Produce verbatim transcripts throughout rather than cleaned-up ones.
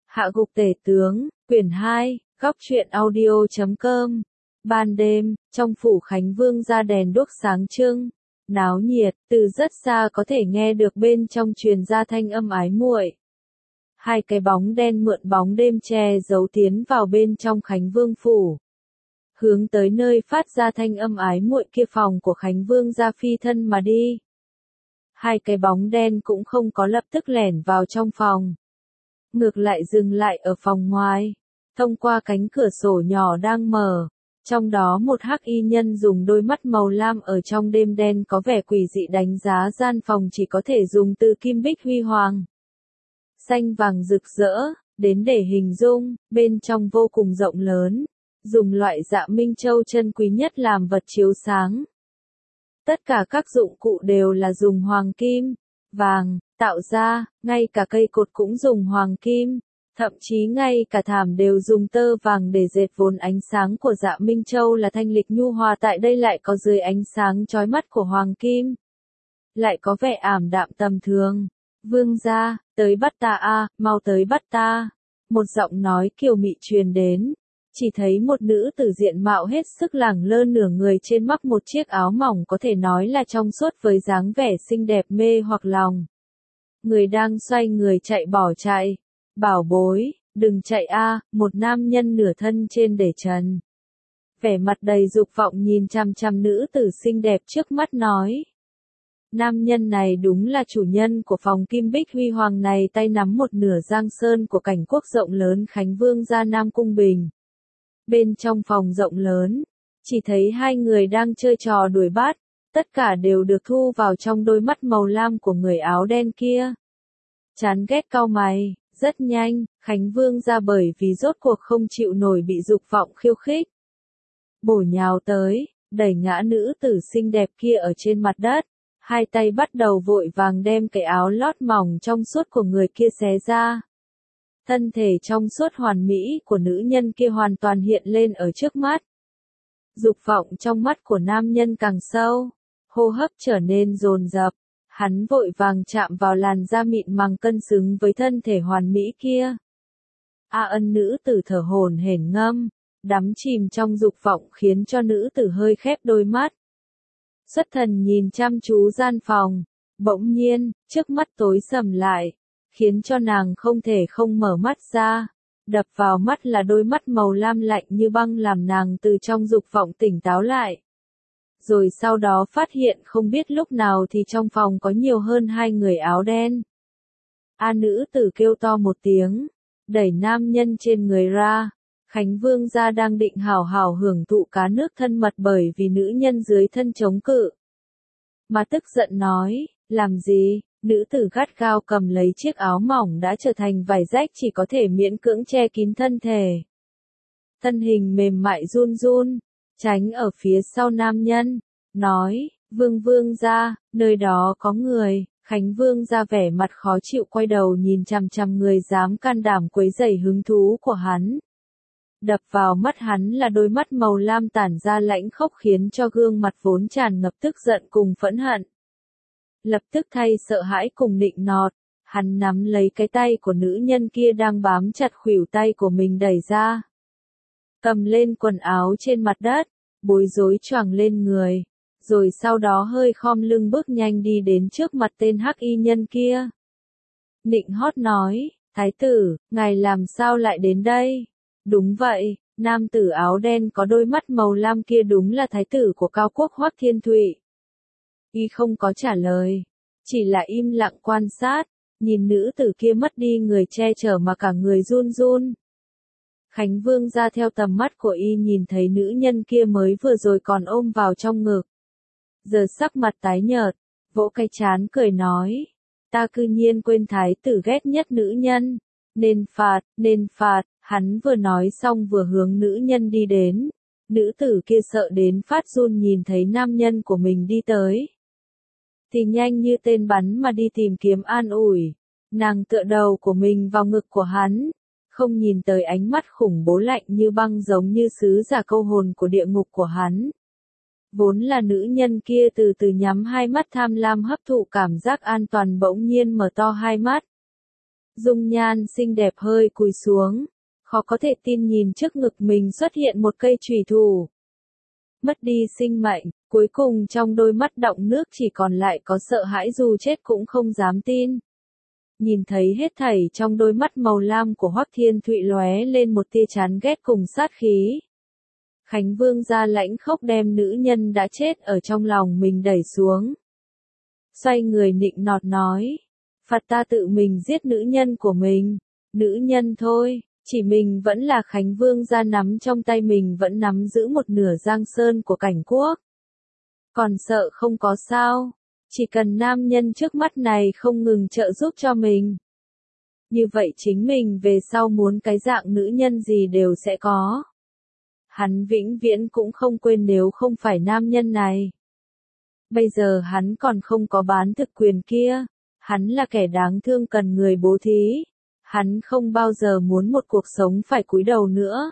Hạ gục tể tướng, quyển hai, góc truyện audio chấm com. Ban đêm, trong phủ Khánh Vương ra đèn đuốc sáng trưng, náo nhiệt, từ rất xa có thể nghe được bên trong truyền ra thanh âm ái muội. Hai cái bóng đen mượn bóng đêm che giấu tiến vào bên trong Khánh Vương phủ. Hướng tới nơi phát ra thanh âm ái muội kia phòng của Khánh Vương ra phi thân mà đi. Hai cái bóng đen cũng không có lập tức lẻn vào trong phòng. Ngược lại dừng lại ở phòng ngoài, thông qua cánh cửa sổ nhỏ đang mở, trong đó một hắc y nhân dùng đôi mắt màu lam ở trong đêm đen có vẻ quỷ dị đánh giá gian phòng chỉ có thể dùng từ kim bích huy hoàng, xanh vàng rực rỡ, đến để hình dung, bên trong vô cùng rộng lớn, dùng loại dạ minh châu chân quý nhất làm vật chiếu sáng. Tất cả các dụng cụ đều là dùng hoàng kim, vàng, tạo ra, ngay cả cây cột cũng dùng hoàng kim, thậm chí ngay cả thảm đều dùng tơ vàng để dệt vốn ánh sáng của dạ minh châu là thanh lịch nhu hòa tại đây lại có dưới ánh sáng chói mắt của hoàng kim. Lại có vẻ ảm đạm tầm thường. Vương gia, tới bắt ta a, mau tới bắt ta. Một giọng nói kiều mị truyền đến. Chỉ thấy một nữ tử diện mạo hết sức lẳng lơ nửa người trên mắc một chiếc áo mỏng có thể nói là trong suốt với dáng vẻ xinh đẹp mê hoặc lòng. Người đang xoay người chạy bỏ chạy. Bảo bối, đừng chạy a, một nam nhân nửa thân trên để trần. Vẻ mặt đầy dục vọng nhìn chằm chằm nữ tử xinh đẹp trước mắt nói. Nam nhân này đúng là chủ nhân của phòng kim bích huy hoàng này, tay nắm một nửa giang sơn của cảnh quốc rộng lớn Khánh Vương gia Nam Cung Bình. Bên trong phòng rộng lớn, chỉ thấy hai người đang chơi trò đuổi bắt, tất cả đều được thu vào trong đôi mắt màu lam của người áo đen kia. Chán ghét cau mày, rất nhanh, Khánh Vương ra bởi vì rốt cuộc không chịu nổi bị dục vọng khiêu khích. Bổ nhào tới, đẩy ngã nữ tử xinh đẹp kia ở trên mặt đất, hai tay bắt đầu vội vàng đem cái áo lót mỏng trong suốt của người kia xé ra. Thân thể trong suốt hoàn mỹ của nữ nhân kia hoàn toàn hiện lên ở trước mắt. Dục vọng trong mắt của nam nhân càng sâu, hô hấp trở nên dồn dập, hắn vội vàng chạm vào làn da mịn màng cân xứng với thân thể hoàn mỹ kia. A ân nữ tử thở hổn hển ngâm, đắm chìm trong dục vọng khiến cho nữ tử hơi khép đôi mắt. Xuất thần nhìn chăm chú gian phòng, bỗng nhiên, trước mắt tối sầm lại, khiến cho nàng không thể không mở mắt ra. Đập vào mắt là đôi mắt màu lam lạnh như băng làm nàng từ trong dục vọng tỉnh táo lại. Rồi sau đó phát hiện không biết lúc nào thì trong phòng có nhiều hơn hai người áo đen. A nữ tử kêu to một tiếng, đẩy nam nhân trên người ra. Khánh Vương gia đang định hào hào hưởng thụ cá nước thân mật bởi vì nữ nhân dưới thân chống cự. Mà tức giận nói, làm gì? Nữ tử gắt gao cầm lấy chiếc áo mỏng đã trở thành vải rách chỉ có thể miễn cưỡng che kín thân thể. Thân hình mềm mại run run, tránh ở phía sau nam nhân, nói, Vương Vương gia, nơi đó có người. Khánh Vương ra vẻ mặt khó chịu quay đầu nhìn chằm chằm người dám can đảm quấy rầy hứng thú của hắn. Đập vào mắt hắn là đôi mắt màu lam tản ra lãnh khốc khiến cho gương mặt vốn tràn ngập tức giận cùng phẫn hận. Lập tức thay sợ hãi cùng nịnh nọt, hắn nắm lấy cái tay của nữ nhân kia đang bám chặt khuỷu tay của mình đẩy ra. Cầm lên quần áo trên mặt đất, bối rối choàng lên người, rồi sau đó hơi khom lưng bước nhanh đi đến trước mặt tên hắc y nhân kia. Nịnh hót nói, thái tử, ngài làm sao lại đến đây? Đúng vậy, nam tử áo đen có đôi mắt màu lam kia đúng là thái tử của cao quốc Hoắc Thiên Thụy. Y không có trả lời, chỉ là im lặng quan sát, nhìn nữ tử kia mất đi người che chở mà cả người run run. Khánh Vương ra theo tầm mắt của y nhìn thấy nữ nhân kia mới vừa rồi còn ôm vào trong ngực. Giờ sắc mặt tái nhợt, vỗ cái trán cười nói, ta cư nhiên quên thái tử ghét nhất nữ nhân, nên phạt, nên phạt. Hắn vừa nói xong vừa hướng nữ nhân đi đến, nữ tử kia sợ đến phát run nhìn thấy nam nhân của mình đi tới. Thì nhanh như tên bắn mà đi tìm kiếm an ủi, nàng tựa đầu của mình vào ngực của hắn, không nhìn tới ánh mắt khủng bố lạnh như băng giống như sứ giả câu hồn của địa ngục của hắn. Vốn là nữ nhân kia từ từ nhắm hai mắt tham lam hấp thụ cảm giác an toàn bỗng nhiên mở to hai mắt. dung nhan xinh đẹp hơi cúi xuống, khó có thể tin nhìn trước ngực mình xuất hiện một cây chùy thủ. Mất đi sinh mệnh, cuối cùng trong đôi mắt đọng nước chỉ còn lại có sợ hãi dù chết cũng không dám tin. Nhìn thấy hết thảy trong đôi mắt màu lam của Hoắc Thiên Thụy lóe lên một tia chán ghét cùng sát khí. Khánh Vương ra lãnh khốc đem nữ nhân đã chết ở trong lòng mình đẩy xuống. Xoay người nịnh nọt nói, phạt ta tự mình giết nữ nhân của mình, nữ nhân thôi, chỉ mình vẫn là Khánh Vương ra nắm trong tay mình vẫn nắm giữ một nửa giang sơn của Cảnh Quốc. Còn sợ không có sao, chỉ cần nam nhân trước mắt này không ngừng trợ giúp cho mình. Như vậy chính mình về sau muốn cái dạng nữ nhân gì đều sẽ có. Hắn vĩnh viễn cũng không quên nếu không phải nam nhân này. Bây giờ hắn còn không có bán thực quyền kia, hắn là kẻ đáng thương cần người bố thí, hắn không bao giờ muốn một cuộc sống phải cúi đầu nữa.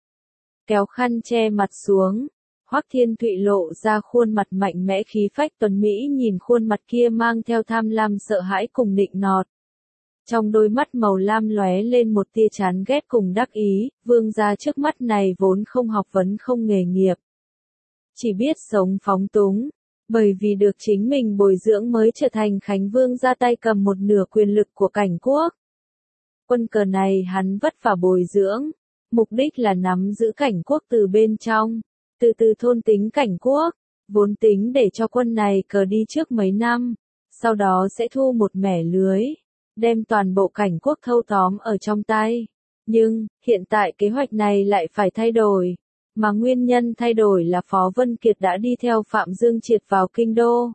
Kéo khăn che mặt xuống, Hoắc Thiên Thụy lộ ra khuôn mặt mạnh mẽ khí phách tuấn mỹ nhìn khuôn mặt kia mang theo tham lam sợ hãi cùng nịnh nọt. Trong đôi mắt màu lam lóe lên một tia chán ghét cùng đắc ý, vương gia trước mắt này vốn không học vấn không nghề nghiệp. Chỉ biết sống phóng túng, bởi vì được chính mình bồi dưỡng mới trở thành Khánh Vương ra tay cầm một nửa quyền lực của Cảnh Quốc. Quân cờ này hắn vất vả bồi dưỡng, mục đích là nắm giữ Cảnh Quốc từ bên trong, từ từ thôn tính Cảnh Quốc, vốn tính để cho quân này cờ đi trước mấy năm, sau đó sẽ thu một mẻ lưới, đem toàn bộ Cảnh Quốc thâu tóm ở trong tay. Nhưng, hiện tại kế hoạch này lại phải thay đổi, mà nguyên nhân thay đổi là Phó Vân Kiệt đã đi theo Phạm Dương Triệt vào kinh đô.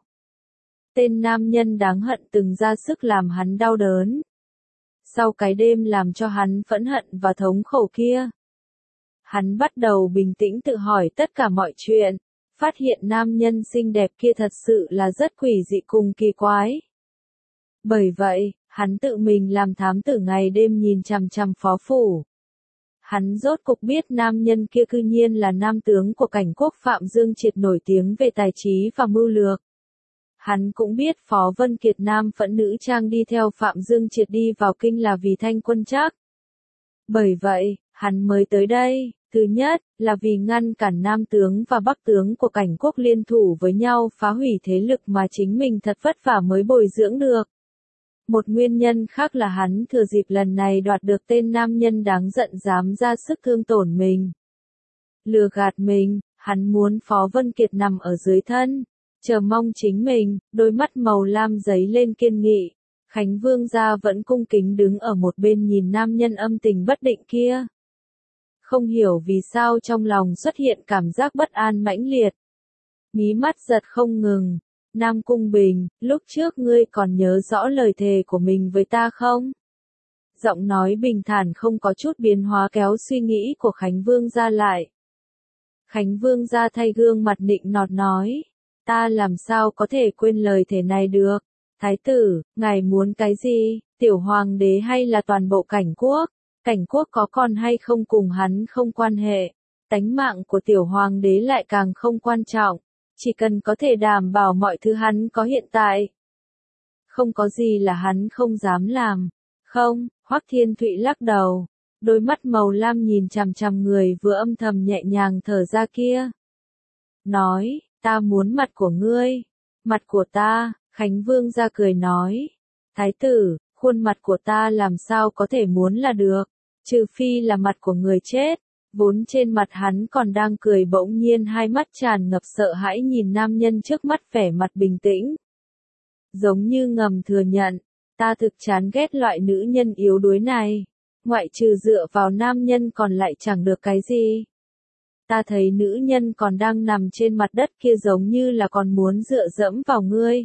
Tên nam nhân đáng hận từng ra sức làm hắn đau đớn. Sau cái đêm làm cho hắn phẫn hận và thống khổ kia, hắn bắt đầu bình tĩnh tự hỏi tất cả mọi chuyện, phát hiện nam nhân xinh đẹp kia thật sự là rất quỷ dị cùng kỳ quái. Bởi vậy, hắn tự mình làm thám tử ngày đêm nhìn chằm chằm phó phủ. Hắn rốt cục biết nam nhân kia cư nhiên là nam tướng của Cảnh Quốc Phạm Dương Triệt nổi tiếng về tài trí và mưu lược. Hắn cũng biết Phó Vân Kiệt nam phẫn nữ trang đi theo Phạm Dương Triệt đi vào kinh là vì thanh quân trác. Bởi vậy, hắn mới tới đây, thứ nhất, là vì ngăn cản nam tướng và bắc tướng của Cảnh Quốc liên thủ với nhau phá hủy thế lực mà chính mình thật vất vả mới bồi dưỡng được. Một nguyên nhân khác là hắn thừa dịp lần này đoạt được tên nam nhân đáng giận dám ra sức thương tổn mình. Lừa gạt mình, hắn muốn Phó Vân Kiệt nằm ở dưới thân, chờ mong chính mình, đôi mắt màu lam giấy lên kiên nghị. Khánh Vương gia vẫn cung kính đứng ở một bên nhìn nam nhân âm tình bất định kia. Không hiểu vì sao trong lòng xuất hiện cảm giác bất an mãnh liệt. Mí mắt giật không ngừng. Nam Cung Bình, lúc trước ngươi còn nhớ rõ lời thề của mình với ta không? Giọng nói bình thản không có chút biến hóa kéo suy nghĩ của Khánh Vương gia lại. Khánh Vương gia thay gương mặt nịnh nọt nói, ta làm sao có thể quên lời thề này được? Thái tử, ngài muốn cái gì? Tiểu hoàng đế hay là toàn bộ Cảnh Quốc? Cảnh Quốc có còn hay không cùng hắn không quan hệ. Tánh mạng của tiểu hoàng đế lại càng không quan trọng. Chỉ cần có thể đảm bảo mọi thứ hắn có hiện tại. Không có gì là hắn không dám làm. Không, Hoắc Thiên Thụy lắc đầu. Đôi mắt màu lam nhìn chằm chằm người vừa âm thầm nhẹ nhàng thở ra kia. Nói, ta muốn mặt của ngươi. Mặt của ta, Khánh Vương ra cười nói. Thái tử, khuôn mặt của ta làm sao có thể muốn là được. Trừ phi là mặt của người chết. Vốn trên mặt hắn còn đang cười bỗng nhiên hai mắt tràn ngập sợ hãi nhìn nam nhân trước mắt vẻ mặt bình tĩnh. Giống như ngầm thừa nhận, ta thực chán ghét loại nữ nhân yếu đuối này. Ngoại trừ dựa vào nam nhân còn lại chẳng được cái gì. Ta thấy nữ nhân còn đang nằm trên mặt đất kia giống như là còn muốn dựa dẫm vào ngươi.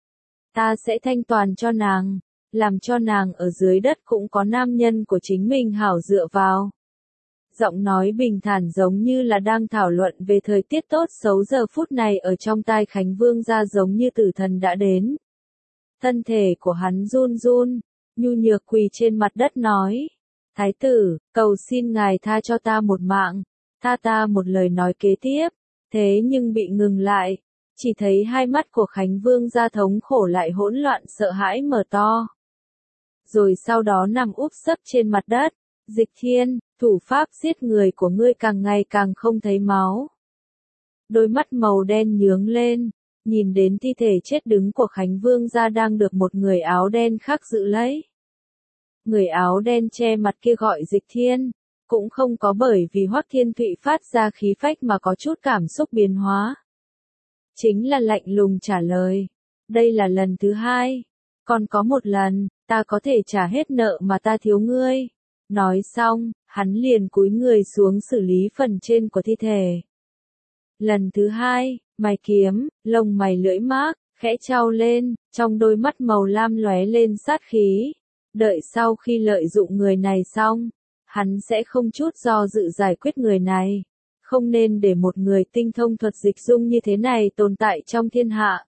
Ta sẽ thanh toàn cho nàng, làm cho nàng ở dưới đất cũng có nam nhân của chính mình hảo dựa vào. Giọng nói bình thản giống như là đang thảo luận về thời tiết tốt xấu giờ phút này ở trong tai Khánh Vương gia giống như tử thần đã đến. Thân thể của hắn run run, nhu nhược quỳ trên mặt đất nói. Thái tử, cầu xin ngài tha cho ta một mạng, tha ta một lời nói kế tiếp, thế nhưng bị ngừng lại. Chỉ thấy hai mắt của Khánh Vương gia thống khổ lại hỗn loạn sợ hãi mở to. rồi sau đó nằm úp sấp trên mặt đất. Dịch Thiên, thủ pháp giết người của ngươi càng ngày càng không thấy máu. Đôi mắt màu đen nhướng lên, nhìn đến thi thể chết đứng của Khánh Vương gia đang được một người áo đen khác giữ lấy. Người áo đen che mặt kia gọi Dịch Thiên, cũng không có bởi vì Hoắc Thiên Thụy phát ra khí phách mà có chút cảm xúc biến hóa. Chính là lạnh lùng trả lời, đây là lần thứ hai, còn có một lần, ta có thể trả hết nợ mà ta thiếu ngươi. Nói xong, hắn liền cúi người xuống xử lý phần trên của thi thể. Lần thứ hai, mày kiếm, lông mày lưỡi mác, khẽ trao lên, trong đôi mắt màu lam lóe lên sát khí. Đợi sau khi lợi dụng người này xong, hắn sẽ không chút do dự giải quyết người này. Không nên để một người tinh thông thuật dịch dung như thế này tồn tại trong thiên hạ.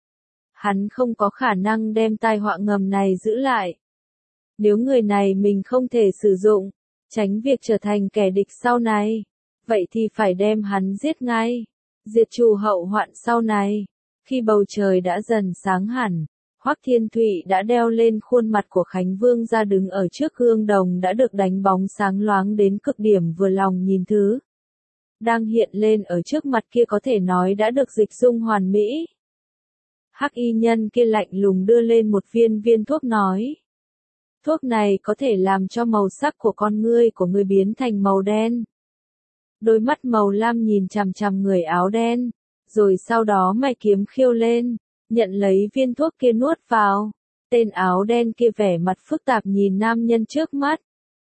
Hắn không có khả năng đem tai họa ngầm này giữ lại. Nếu người này mình không thể sử dụng, tránh việc trở thành kẻ địch sau này, vậy thì phải đem hắn giết ngay, diệt trừ hậu hoạn sau này. Khi bầu trời đã dần sáng hẳn, Hoắc Thiên Thụy đã đeo lên khuôn mặt của Khánh Vương gia đứng ở trước gương đồng đã được đánh bóng sáng loáng đến cực điểm, vừa lòng nhìn thứ đang hiện lên ở trước mặt kia có thể nói đã được dịch dung hoàn mỹ. Hắc y nhân kia lạnh lùng đưa lên một viên viên thuốc nói. Thuốc này có thể làm cho màu sắc của con ngươi của ngươi biến thành màu đen. Đôi mắt màu lam nhìn chằm chằm người áo đen, rồi sau đó mày kiếm khiêu lên, nhận lấy viên thuốc kia nuốt vào. Tên áo đen kia vẻ mặt phức tạp nhìn nam nhân trước mắt.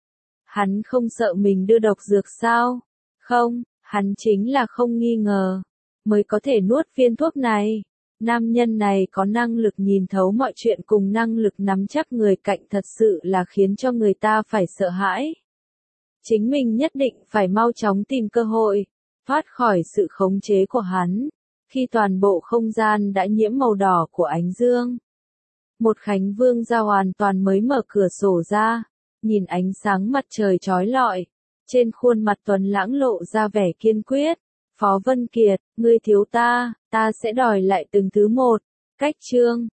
Hắn không sợ mình đưa độc dược sao? Không, hắn chính là không nghi ngờ, mới có thể nuốt viên thuốc này. Nam nhân này có năng lực nhìn thấu mọi chuyện cùng năng lực nắm chắc người cạnh thật sự là khiến cho người ta phải sợ hãi. Chính mình nhất định phải mau chóng tìm cơ hội, thoát khỏi sự khống chế của hắn. Khi toàn bộ không gian đã nhiễm màu đỏ của ánh dương, một Khánh Vương gia hoàn toàn mới mở cửa sổ ra, nhìn ánh sáng mặt trời chói lọi, trên khuôn mặt tuấn lãng lộ ra vẻ kiên quyết. Phó Vân Kiệt, ngươi thiếu ta, ta sẽ đòi lại từng thứ một. Cách chương